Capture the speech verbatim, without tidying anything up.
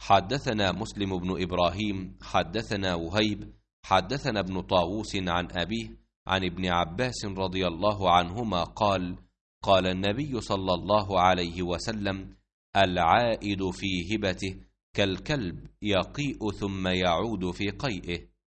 حدثنا مسلم بن إبراهيم حدثنا وهيب حدثنا ابن طاووس عن أبيه عن ابن عباس رضي الله عنهما قال قال النبي صلى الله عليه وسلم: العائد في هبته كالكلب يقيء ثم يعود في قيئه.